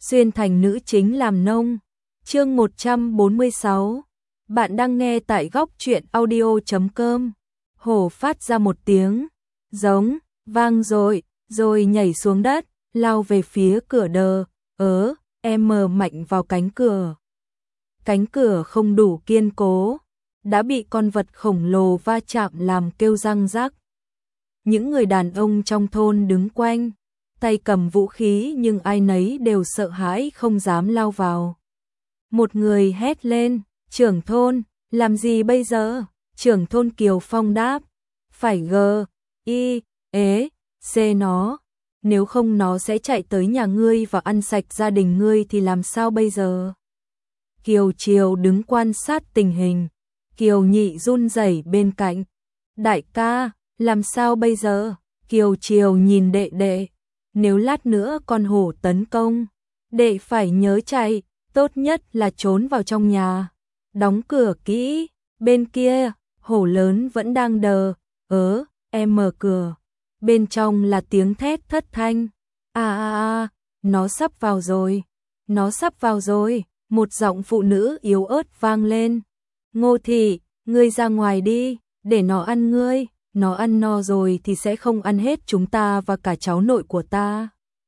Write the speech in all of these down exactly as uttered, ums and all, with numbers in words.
xuyên thành nữ chính làm nông. Chương một trăm bốn mươi sáu. Bạn đang nghe tại góc truyện audio chấm com. Hổ phát ra một tiếng giống vang dội, rồi nhảy xuống đất, lao về phía cửa đờ, ớ, em mờ mạnh vào cánh cửa. Cánh cửa không đủ kiên cố, đã bị con vật khổng lồ va chạm làm kêu răng rắc. Những người đàn ông trong thôn đứng quanh, tay cầm vũ khí nhưng ai nấy đều sợ hãi không dám lao vào. Một người hét lên, trưởng thôn, làm gì bây giờ? Trưởng thôn Kiều Phong đáp, phải gờ, y, ế, xê nó, nếu không nó sẽ chạy tới nhà ngươi và ăn sạch gia đình ngươi thì làm sao bây giờ? Kiều Triều đứng quan sát tình hình, Kiều Nhị run rẩy bên cạnh, đại ca, làm sao bây giờ? Kiều Triều nhìn đệ đệ, nếu lát nữa con hổ tấn công, đệ phải nhớ chạy, tốt nhất là trốn vào trong nhà, đóng cửa kỹ, bên kia, hổ lớn vẫn đang đờ, ớ, em mở cửa, bên trong là tiếng thét thất thanh, a a a, nó sắp vào rồi, nó sắp vào rồi, một giọng phụ nữ yếu ớt vang lên, Ngô Thị, ngươi ra ngoài đi, để nó ăn ngươi, nó ăn no rồi thì sẽ không ăn hết chúng ta và cả cháu nội của ta.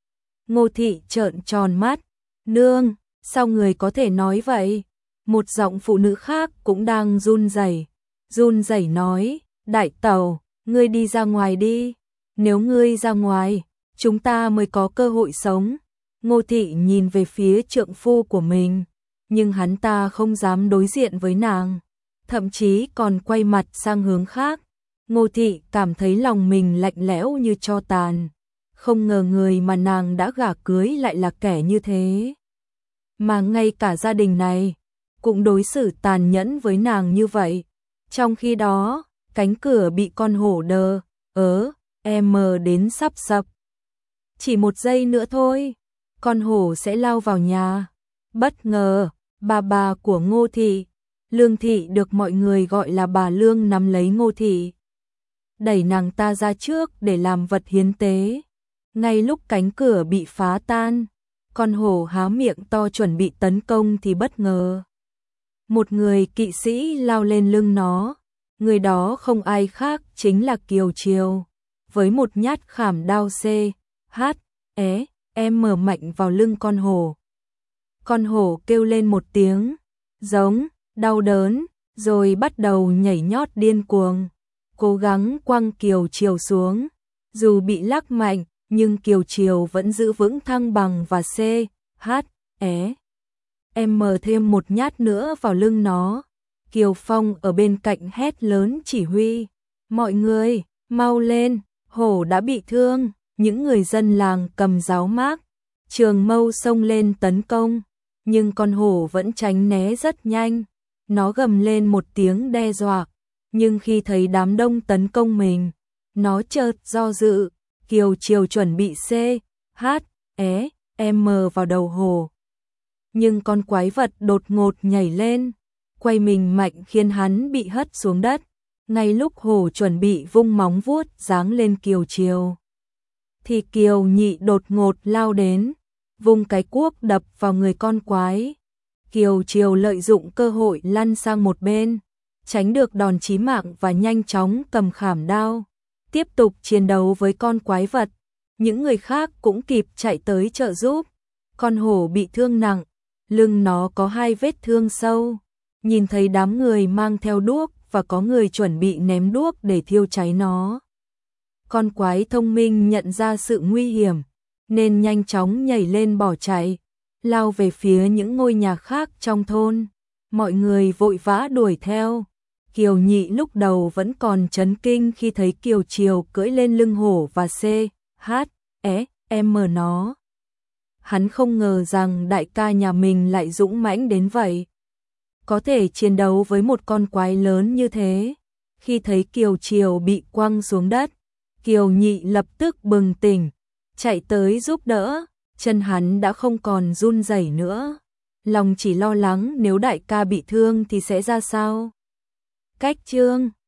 Ngô Thị trợn tròn mắt, nương, sao người có thể nói vậy? Một giọng phụ nữ khác cũng đang run rẩy, run rẩy nói, đại tẩu, ngươi đi ra ngoài đi, nếu ngươi ra ngoài, chúng ta mới có cơ hội sống. Ngô Thị nhìn về phía trượng phu của mình, nhưng hắn ta không dám đối diện với nàng, thậm chí còn quay mặt sang hướng khác. Ngô Thị cảm thấy lòng mình lạnh lẽo như tro tàn, không ngờ người mà nàng đã gả cưới lại là kẻ như thế. Mà ngay cả gia đình này cũng đối xử tàn nhẫn với nàng như vậy. Trong khi đó, cánh cửa bị con hổ đờ, ớ, em mờ đến sắp sập. Chỉ một giây nữa thôi, con hổ sẽ lao vào nhà. Bất ngờ, bà bà của Ngô Thị, Lương Thị được mọi người gọi là bà Lương nắm lấy Ngô Thị, đẩy nàng ta ra trước để làm vật hiến tế. Ngay lúc cánh cửa bị phá tan, con hổ há miệng to chuẩn bị tấn công thì bất ngờ một người kỵ sĩ lao lên lưng nó, người đó không ai khác chính là Kiều Triều, với một nhát khảm đao C, H, E, em mở mạnh vào lưng con hổ. Con hổ kêu lên một tiếng, giống, đau đớn, rồi bắt đầu nhảy nhót điên cuồng, cố gắng quăng Kiều Triều xuống. Dù bị lắc mạnh, nhưng Kiều Triều vẫn giữ vững thăng bằng và C, H, E, em mở thêm một nhát nữa vào lưng nó. Kiều Phong ở bên cạnh hét lớn chỉ huy, mọi người, mau lên, hổ đã bị thương. Những người dân làng cầm giáo mác, trường mâu xông lên tấn công, nhưng con hổ vẫn tránh né rất nhanh. Nó gầm lên một tiếng đe dọa, nhưng khi thấy đám đông tấn công mình, nó chợt do dự. Kiều Triều chuẩn bị C, H, E, M vào đầu hổ, nhưng con quái vật đột ngột nhảy lên, quay mình mạnh khiến hắn bị hất xuống đất. Ngay lúc hổ chuẩn bị vung móng vuốt giáng lên Kiều Triều, thì Kiều Nhị đột ngột lao đến, vung cái cuốc đập vào người con quái. Kiều Triều lợi dụng cơ hội lăn sang một bên, tránh được đòn chí mạng và nhanh chóng cầm khảm đao, tiếp tục chiến đấu với con quái vật. Những người khác cũng kịp chạy tới trợ giúp. Con hổ bị thương nặng, lưng nó có hai vết thương sâu. Nhìn thấy đám người mang theo đuốc và có người chuẩn bị ném đuốc để thiêu cháy nó, con quái thông minh nhận ra sự nguy hiểm, nên nhanh chóng nhảy lên bỏ chạy, lao về phía những ngôi nhà khác trong thôn. Mọi người vội vã đuổi theo. Kiều Nhị lúc đầu vẫn còn chấn kinh khi thấy Kiều Triều cưỡi lên lưng hổ và C, H, E, M nó. Hắn không ngờ rằng đại ca nhà mình lại dũng mãnh đến vậy, có thể chiến đấu với một con quái lớn như thế. Khi thấy Kiều Triều bị quăng xuống đất, Kiều Nhị lập tức bừng tỉnh, chạy tới giúp đỡ. Chân hắn đã không còn run rẩy nữa, lòng chỉ lo lắng nếu đại ca bị thương thì sẽ ra sao. Cách chương